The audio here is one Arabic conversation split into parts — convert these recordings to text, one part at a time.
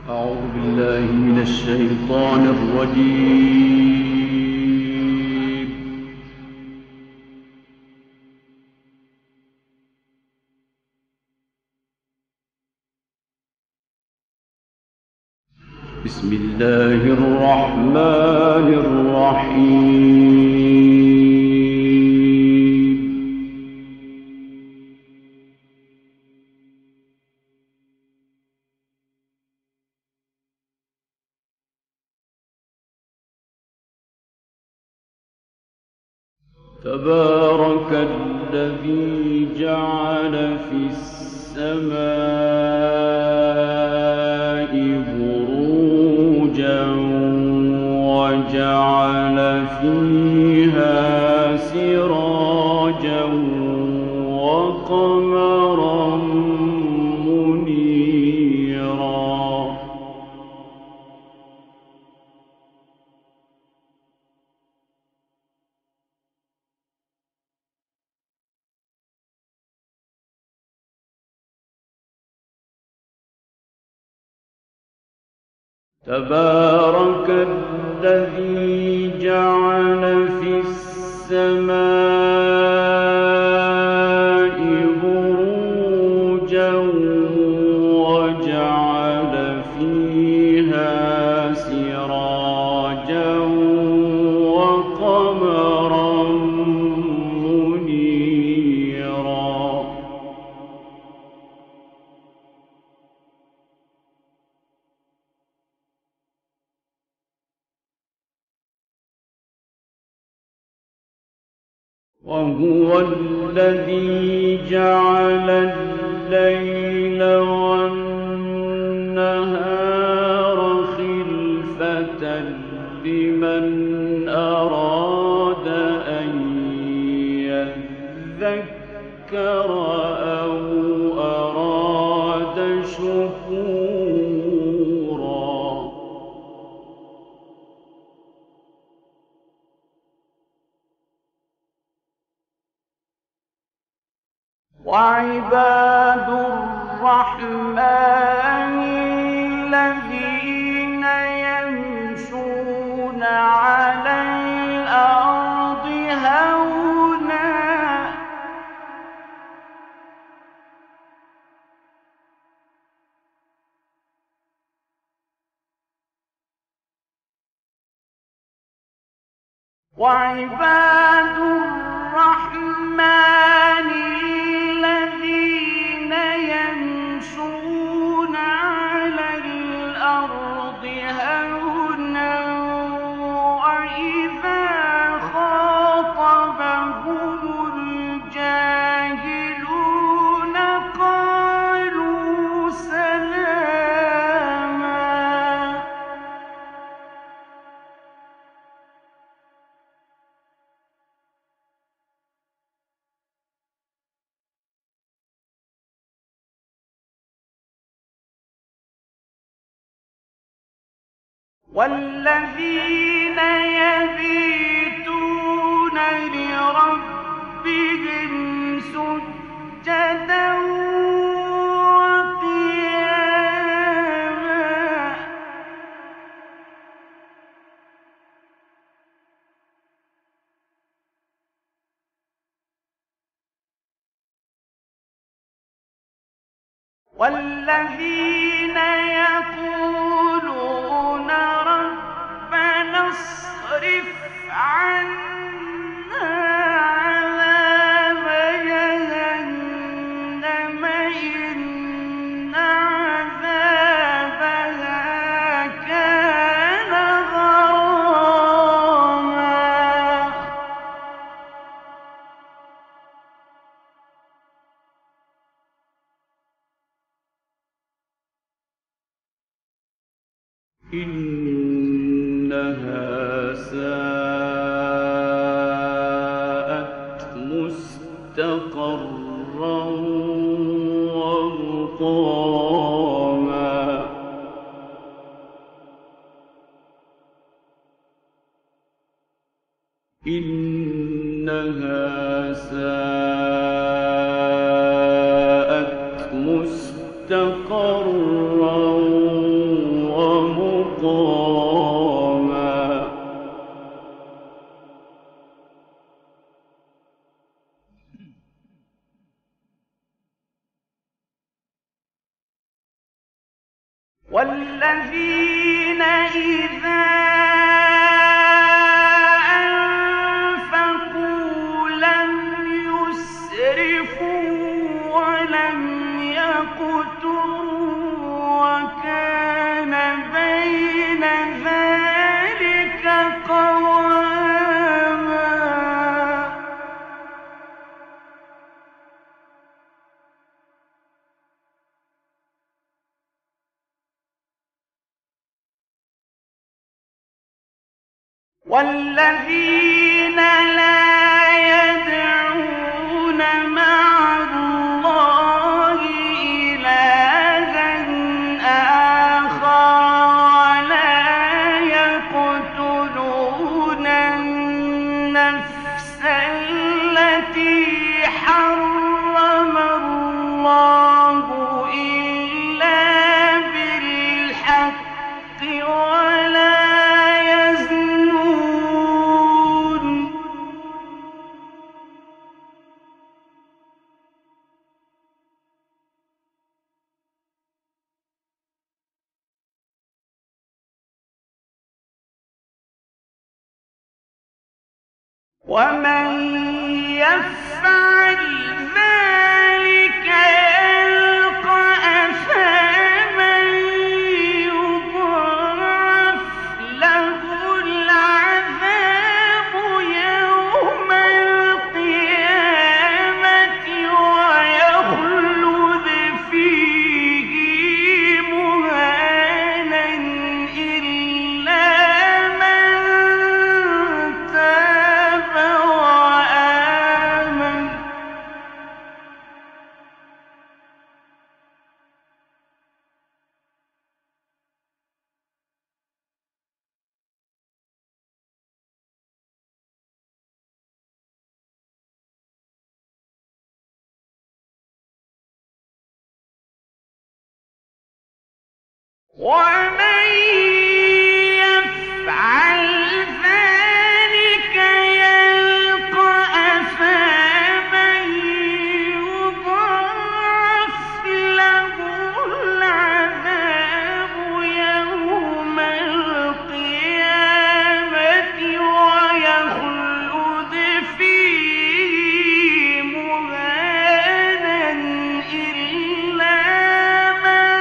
أعوذ بالله من الشيطان الرجيم. بسم الله الرحمن الرحيم. تبارك الذي جعل في السماء بروجا وجعل فيها سراجا وقمرا منيرا. تبارك الذي جعل في السماء بروجا وجعل فيها سراجا وقمرا منيرا. وهو الذي جعل الليل والنهار خلفة لمن أراد أن يذكر أو أراد شكورا. وعباد الرحمن الذين يمشون على الأرض هونا وعباد الرحمن الذين يمشون على الأرض هونا وإذا خاطبهم الجاهلون قالوا سلاما. والذين يبيتون لربهم سجدا وقياما. والذين يقولون ربنا اصرف عنا عذاب جهنم إن عذابها كان غراما. إنها ساءت مستقرا ومقاما. إنها ساءت مستقرا والذين إذا أنفقوا لم يسرفوا ولم يقتروا وكان بين ذلك قواما. والذين لا يدعون مع الله إلها آخر ولا يقتلون النفس التي حرم الله إلا بالحق ولا ومن يفعل ذلك يلقى أثاما يضاعف له العذاب يوم القيامة ويخلد فيه مهانا إلا من تاب وآمن. ومن يفعل ذلك يلقى أثاما يضاعف له العذاب يوم القيامة ويخلد فيه مهانا إلا من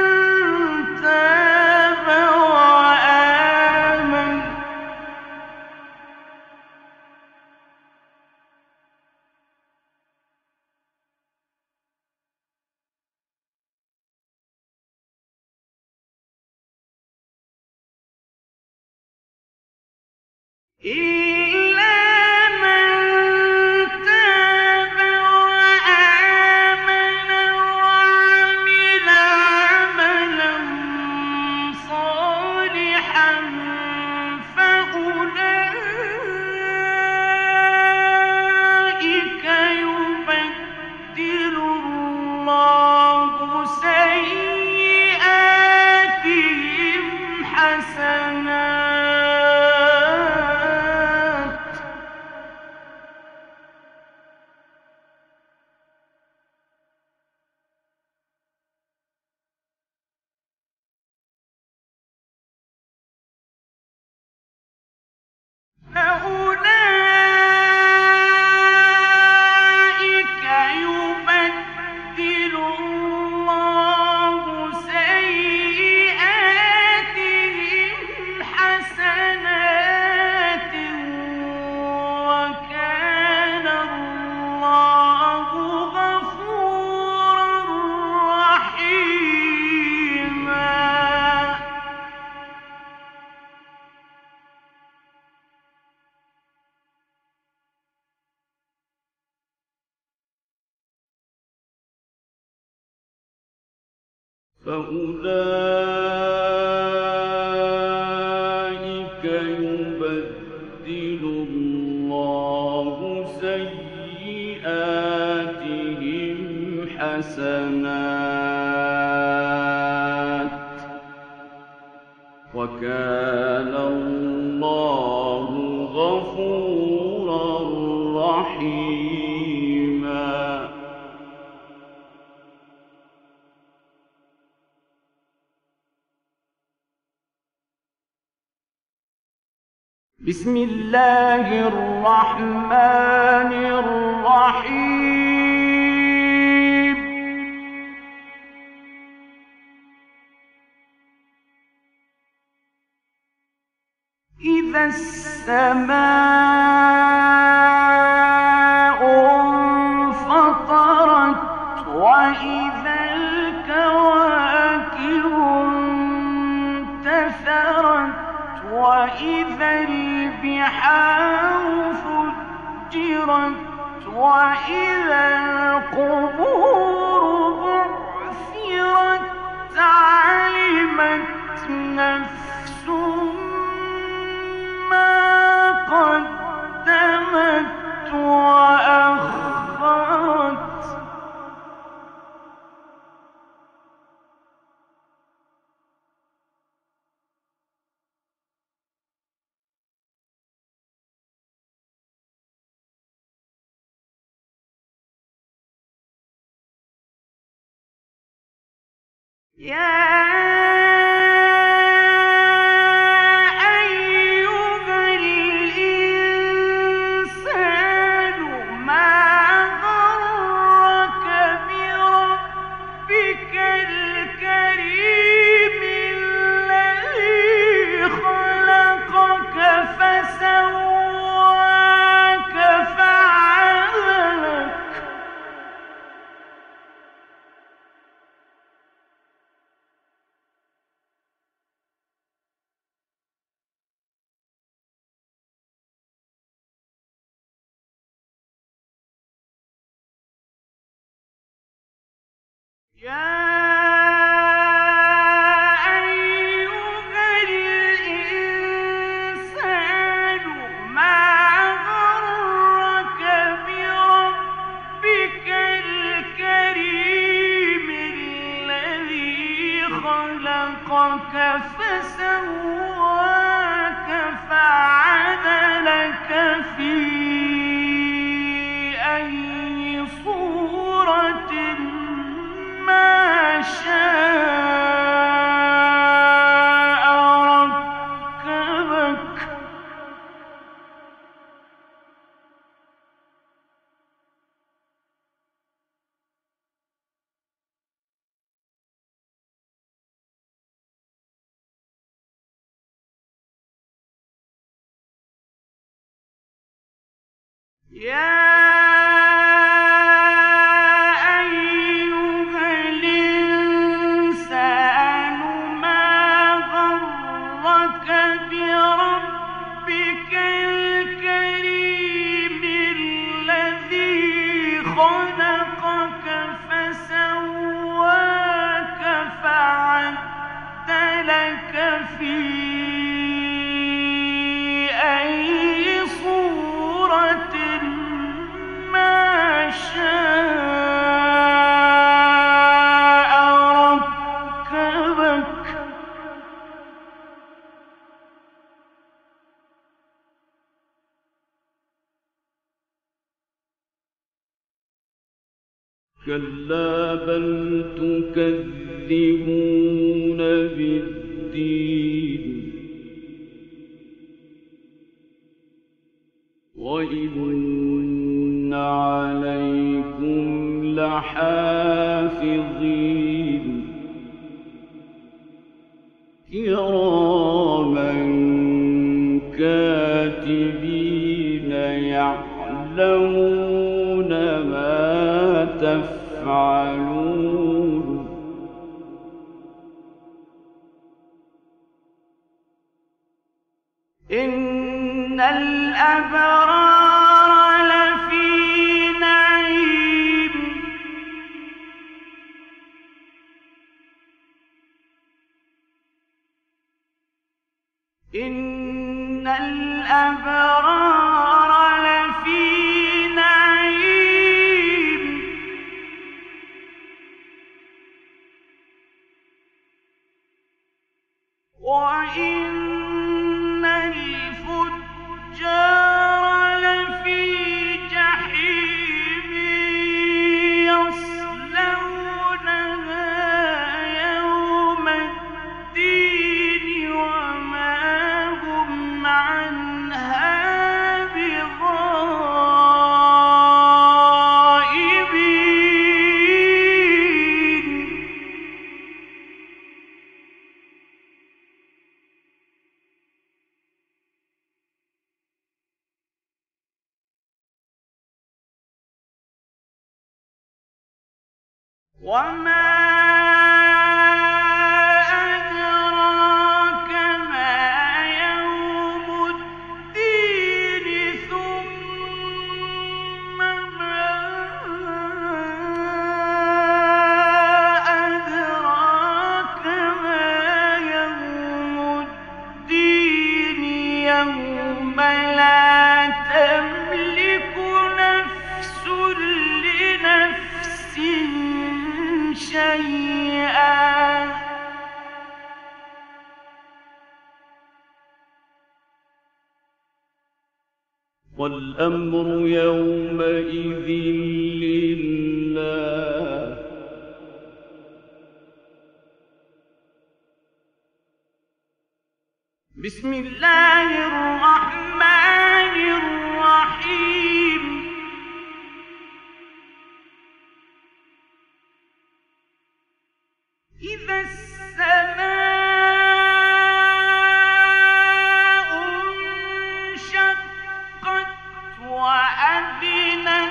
تاب وآمن. إلا من تاب وآمن وعمل عملا صالحا فأولئك يبدل الله سيئاتهم حسنات فأولئك يبدل الله سيئاتهم حسنات وكان الله غفورا رحيما. فأولئك يبدل الله سيئاتهم حسنات وكان الله غفورا رحيما. بسم الله الرحمن الرحيم. إذا السماء انفطرت وإذا الكواكب انتثرت وإذا البحار فجرت وإذا القبور بعثرت علمت نفس ما قدمت وأخرت. يا أيها الإنسان ما غرك بربك الكريم الذي خلقك فسواك فعدلك في أي صورة ما شاء ركبك. كلا بل تكذبون بالدين وإن عليكم لحافظين كراما كاتبين يعلمون ما تفعلون. إن الأبرار لفي نعيم إن الأبرار لفي نعيم وإن الفجار لفي جحيم يصلونها يوم الدين وما هم عنها وما أدراك ما يوم الدين ثم ما أدراك ما يوم الدين يوم لا تملك نفس لنفس شيئا والأمر يومئذ لله بسم الله الرحمن الرحيم إذا السماء انشقت وأذنت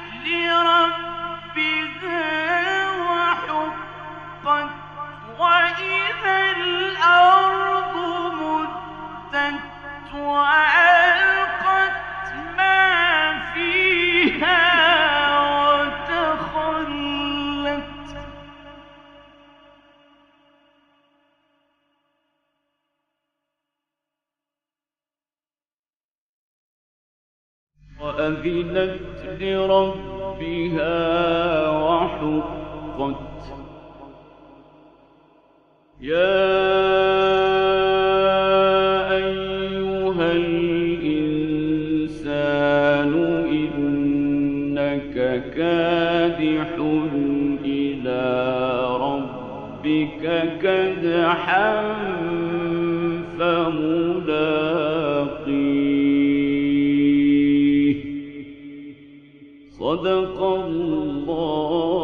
لربها وحقت وإذا الأرض مدت وألقت ما فيها وتخلت وأذنت لربها وحقت يا أيها الإنسان إنك كادح إلى ربك كدحا فملاقيه صدق الله